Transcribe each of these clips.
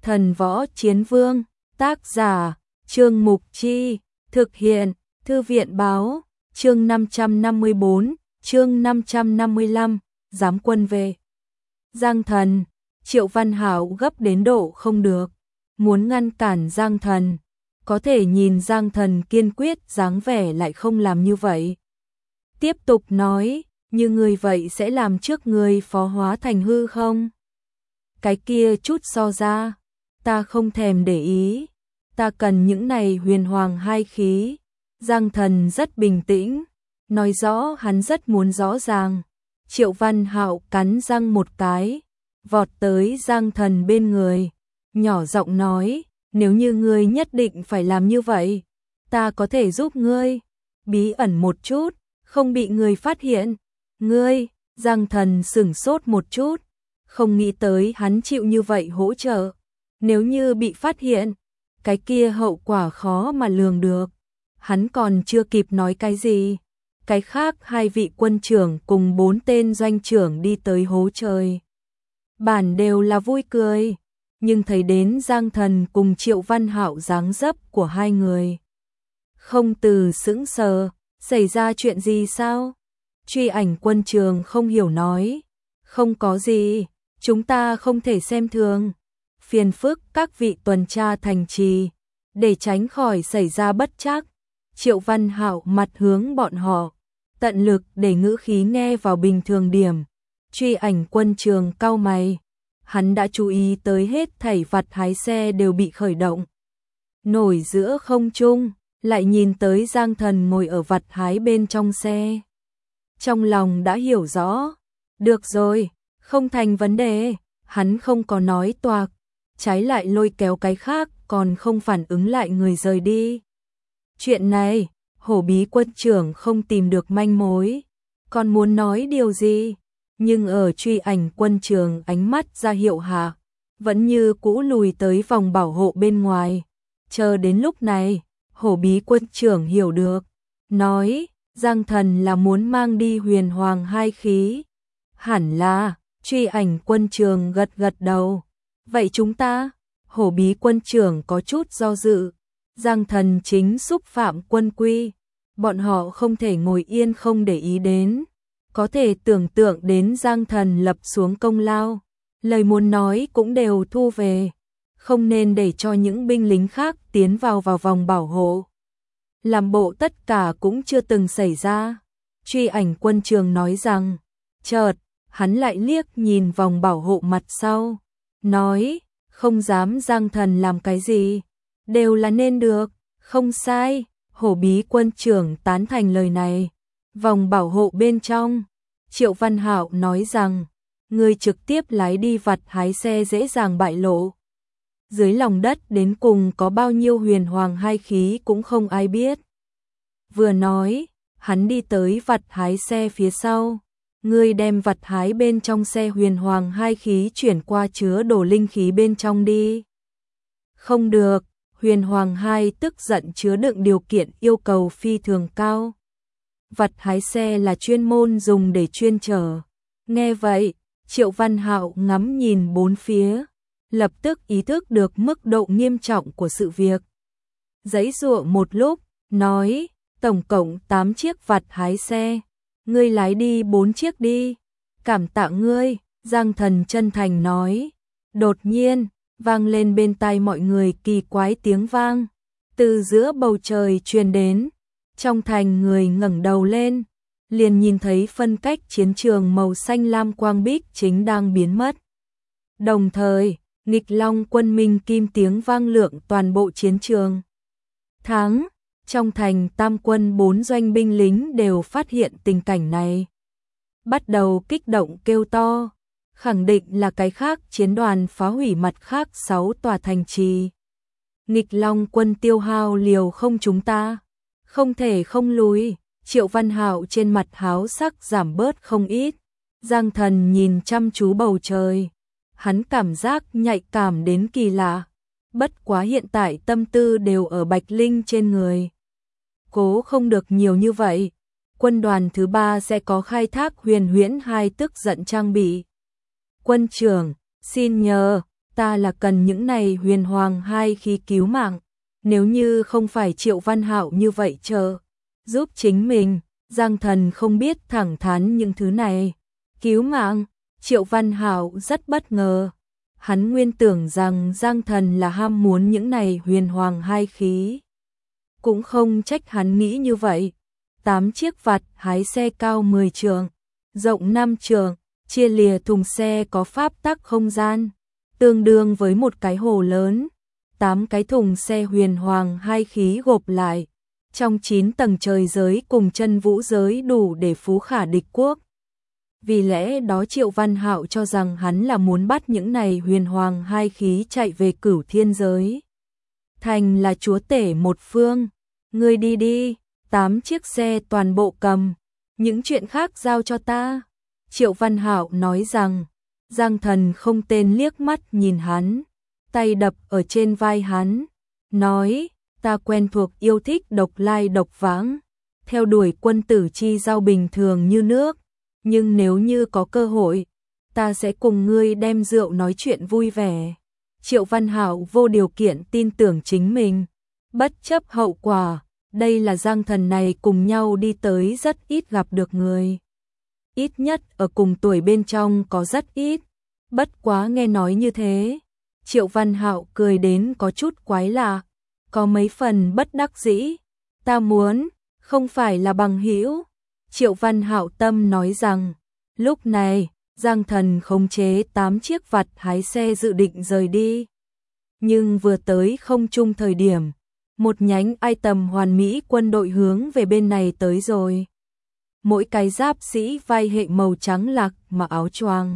Thần Võ Chiến Vương, tác giả, Trương Mục Chi, thực hiện, Thư viện báo, chương 554, chương 555, giám quân về. Giang Thần, Triệu Văn Hảo gấp đến độ không được, muốn ngăn cản Giang Thần, có thể nhìn Giang Thần kiên quyết dáng vẻ lại không làm như vậy. Tiếp tục nói, như người vậy sẽ làm trước người phó hóa thành hư không? Cái kia chút so ra, ta không thèm để ý, ta cần những này huyền hoàng hai khí. Giang Thần rất bình tĩnh, nói rõ hắn rất muốn rõ ràng. Triệu Văn Hạo cắn răng một cái, vọt tới Giang Thần bên người, nhỏ giọng nói, nếu như ngươi nhất định phải làm như vậy, ta có thể giúp ngươi, bí ẩn một chút, không bị người phát hiện. Ngươi, Giang Thần sửng sốt một chút, không nghĩ tới hắn chịu như vậy hỗ trợ. Nếu như bị phát hiện, cái kia hậu quả khó mà lường được. Hắn còn chưa kịp nói cái gì, cái khác hai vị quân trưởng cùng 4 tên doanh trưởng đi tới hố trời. Bản đều là vui cười, nhưng thấy đến Giang Thần cùng Triệu Văn Hạo dáng dấp của hai người, không từ sững sờ, xảy ra chuyện gì sao? Truy Ảnh quân trường không hiểu nói, không có gì, chúng ta không thể xem thường. Phiền phức các vị tuần tra thành trì, để tránh khỏi xảy ra bất trắc. Triệu Văn Hạo mặt hướng bọn họ, tận lực để ngữ khí nghe vào bình thường điểm. Truy Ảnh quân trường cau mày, hắn đã chú ý tới hết thảy vặt hái xe đều bị khởi động. Nổi giữa không trung, lại nhìn tới Giang Thần ngồi ở vặt hái bên trong xe. Trong lòng đã hiểu rõ, được rồi, không thành vấn đề, hắn không có nói toạc, trái lại lôi kéo cái khác còn không phản ứng lại người rời đi. Chuyện này, Hổ Bí quân trưởng không tìm được manh mối, còn muốn nói điều gì, nhưng ở Truy Ảnh quân trường ánh mắt ra hiệu hạ, vẫn như cũ lùi tới vòng bảo hộ bên ngoài. Chờ đến lúc này, Hổ Bí quân trưởng hiểu được, nói, Giang Thần là muốn mang đi huyền hoàng hai khí. Hẳn là, Truy Ảnh quân trường gật gật đầu. Vậy chúng ta, Hổ Bí quân trưởng có chút do dự. Giang Thần chính xúc phạm quân quy, bọn họ không thể ngồi yên không để ý đến. Có thể tưởng tượng đến Giang Thần lập xuống công lao, lời muốn nói cũng đều thu về, không nên để cho những binh lính khác tiến vào vòng bảo hộ. Làm bộ tất cả cũng chưa từng xảy ra. Truy Ảnh quân trường nói rằng, chợt, hắn lại liếc nhìn vòng bảo hộ mặt sau, nói, không dám Giang Thần làm cái gì, đều là nên được, không sai. Hổ Bí quân trưởng tán thành lời này. Vòng bảo hộ bên trong, Triệu Văn Hạo nói rằng, người trực tiếp lái đi vặt hái xe dễ dàng bại lộ. Dưới lòng đất đến cùng có bao nhiêu huyền hoàng hai khí cũng không ai biết. Vừa nói, hắn đi tới vặt hái xe phía sau. Ngươi đem vặt hái bên trong xe huyền hoàng hai khí chuyển qua chứa đồ linh khí bên trong đi. Không được, huyền hoàng hai tức giận chứa đựng điều kiện yêu cầu phi thường cao. Vặt hái xe là chuyên môn dùng để chuyên chở. Nghe vậy, Triệu Văn Hạo ngắm nhìn bốn phía, lập tức ý thức được mức độ nghiêm trọng của sự việc. Giãy giụa một lúc, nói, tổng cộng 8 chiếc vặt hái xe, ngươi lái đi 4 chiếc đi. Cảm tạ ngươi, Giang Thần chân thành nói. Đột nhiên, vang lên bên tai mọi người kỳ quái tiếng vang, từ giữa bầu trời truyền đến. Trong thành người ngẩng đầu lên, liền nhìn thấy phân cách chiến trường màu xanh lam quang bích chính đang biến mất. Đồng thời, nghịch long quân minh kim tiếng vang lượng toàn bộ chiến trường. Thắng, trong thành tam quân 4 doanh binh lính đều phát hiện tình cảnh này. Bắt đầu kích động kêu to, khẳng định là cái khác chiến đoàn phá hủy mặt khác 6 tòa thành trì. Nghịch long quân tiêu hao liều không chúng ta, không thể không lùi. Triệu Văn Hạo trên mặt háo sắc giảm bớt không ít. Giang Thần nhìn chăm chú bầu trời, hắn cảm giác nhạy cảm đến kỳ lạ. Bất quá hiện tại tâm tư đều ở Bạch Linh trên người. Cố không được nhiều như vậy, quân đoàn thứ 3 sẽ có khai thác huyền huyễn hai tức giận trang bị. Quân trưởng, xin nhờ, ta là cần những này huyền hoàng hai khí cứu mạng. Nếu như không phải Triệu Văn Hạo như vậy giúp chính mình, Giang Thần không biết thẳng thắn những thứ này. Cứu mạng, Triệu Văn Hạo rất bất ngờ. Hắn nguyên tưởng rằng Giang Thần là ham muốn những này huyền hoàng hai khí. Cũng không trách hắn nghĩ như vậy. 8 chiếc vạt hái xe cao 10 trượng, rộng 5 trượng, chia lìa thùng xe có pháp tắc không gian, tương đương với một cái hồ lớn. 8 cái thùng xe huyền hoàng hai khí gộp lại, trong 9 tầng trời giới cùng chân vũ giới đủ để phú khả địch quốc. Vì lẽ đó Triệu Văn Hạo cho rằng hắn là muốn bắt những này huyền hoàng hai khí chạy về Cửu Thiên giới. Thành là chúa tể một phương, ngươi đi đi, 8 chiếc xe toàn bộ cầm, những chuyện khác giao cho ta. Triệu Văn Hạo nói rằng, Giang Thần không tên liếc mắt nhìn hắn, tay đập ở trên vai hắn, nói, ta quen thuộc yêu thích độc lai độc vãng, theo đuổi quân tử chi giao bình thường như nước, nhưng nếu như có cơ hội, ta sẽ cùng ngươi đem rượu nói chuyện vui vẻ. Triệu Văn Hạo vô điều kiện tin tưởng chính mình, bất chấp hậu quả, đây là Giang Thần này cùng nhau đi tới rất ít gặp được người. Ít nhất ở cùng tuổi bên trong có rất ít, bất quá nghe nói như thế. Triệu Văn Hạo cười đến có chút quái lạ, có mấy phần bất đắc dĩ. Ta muốn, không phải là bằng hữu. Triệu Văn Hạo tâm nói rằng, lúc này, Giang Thần khống chế 8 chiếc vặt hái xe dự định rời đi. Nhưng vừa tới không trung thời điểm, một nhánh item hoàn mỹ quân đội hướng về bên này tới rồi. Mỗi cái giáp sĩ vai hệ màu trắng lạc mà áo choàng.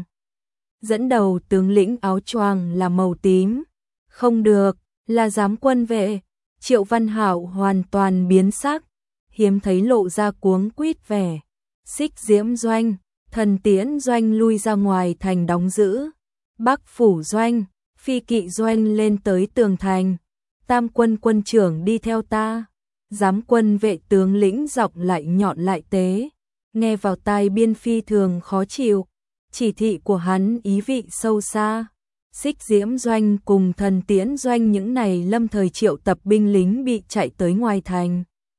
Dẫn đầu tướng lĩnh áo choàng là màu tím. Không được, là giám quân vệ. Triệu Văn Hạo hoàn toàn biến sắc, hiếm thấy lộ ra cuống quýt vẻ. Xích Diễm doanh, Thần Tiễn doanh lui ra ngoài thành đóng giữ. Bắc Phủ doanh, Phi Kỵ doanh lên tới tường thành. Tam quân quân trưởng đi theo ta. Giám quân vệ tướng lĩnh giọng lại nhọn lại tế, nghe vào tai biên phi thường khó chịu. Chỉ thị của hắn ý vị sâu xa. Xích Diễm doanh cùng Thần Tiễn doanh những này lâm thời triệu tập binh lính bị chạy tới ngoài thành.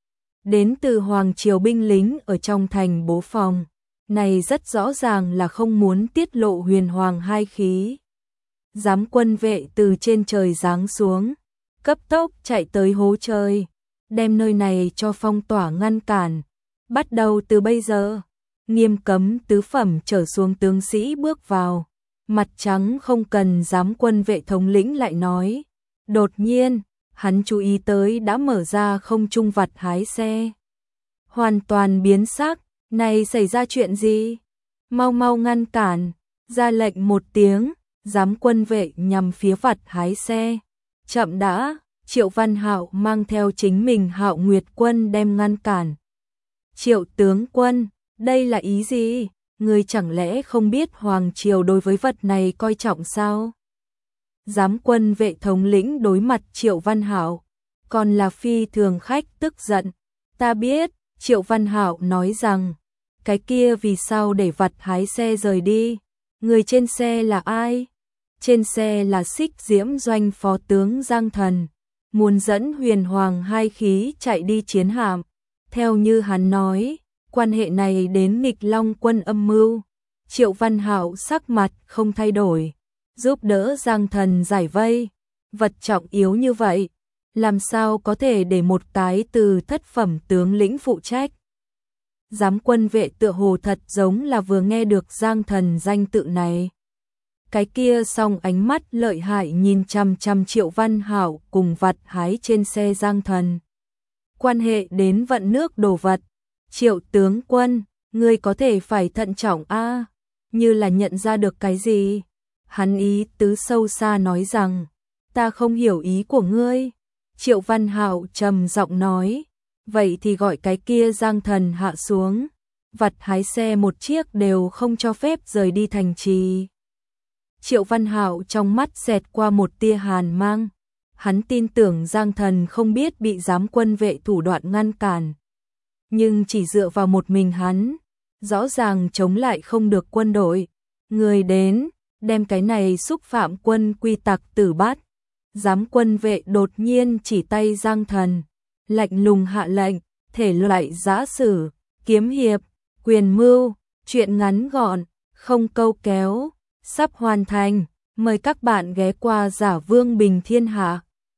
Đến từ Hoàng Triều binh lính ở trong thành bố phòng, này rất rõ ràng là không muốn tiết lộ huyền hoàng hai khí. Giám quân vệ từ trên trời giáng xuống, cấp tốc chạy tới hố trời, đem nơi này cho phong tỏa ngăn cản. Bắt đầu từ bây giờ, nghiêm cấm tứ phẩm trở xuống tướng sĩ bước vào. Mặt trắng không cần giám quân vệ thống lĩnh lại nói. Đột nhiên, hắn chú ý tới đã mở ra không trung vặt hái xe. Hoàn toàn biến sắc, này xảy ra chuyện gì? Mau mau ngăn cản, ra lệnh một tiếng, giám quân vệ nhằm phía vặt hái xe. Chậm đã, Triệu Văn Hạo mang theo chính mình Hạo Nguyệt quân đem ngăn cản. Triệu tướng quân, đây là ý gì? Người chẳng lẽ không biết Hoàng Triều đối với vật này coi trọng sao? Giám quân vệ thống lĩnh đối mặt Triệu Văn Hạo, còn là phi thường khách tức giận. Ta biết, Triệu Văn Hạo nói rằng, cái kia vì sao để vặt hái xe rời đi? Người trên xe là ai? Trên xe là Xích Diễm doanh phó tướng Giang Thần, muốn dẫn huyền hoàng hai khí chạy đi chiến hạm. Theo như hắn nói, quan hệ này đến nghịch long quân âm mưu. Triệu Văn Hạo sắc mặt không thay đổi, giúp đỡ Giang Thần giải vây. Vật trọng yếu như vậy, làm sao có thể để một cái từ thất phẩm tướng lĩnh phụ trách? Giám quân vệ tựa hồ thật giống là vừa nghe được Giang Thần danh tự này. Cái kia song ánh mắt lợi hại nhìn chằm chằm Triệu Văn Hạo cùng vặt hái trên xe Giang Thần. Quan hệ đến vận nước đổ vật. Triệu tướng quân, ngươi có thể phải thận trọng a, như là nhận ra được cái gì. Hắn ý tứ sâu xa nói rằng, ta không hiểu ý của ngươi. Triệu Văn Hạo trầm giọng nói, vậy thì gọi cái kia Giang Thần hạ xuống. Vặt hái xe một chiếc đều không cho phép rời đi thành trì. Triệu Văn Hạo trong mắt xẹt qua một tia hàn mang. Hắn tin tưởng Giang Thần không biết bị giám quân vệ thủ đoạn ngăn cản. Nhưng chỉ dựa vào một mình hắn, rõ ràng chống lại không được quân đội. Người đến, đem cái này xúc phạm quân quy tặc tử bắt. Giám quân vệ đột nhiên chỉ tay Giang Thần, lạnh lùng hạ lệnh, thể loại giã sử, kiếm hiệp, quyền mưu, chuyện ngắn gọn, không câu kéo, sắp hoàn thành, mời các bạn ghé qua Giả Vương Bình Thiên Hạ.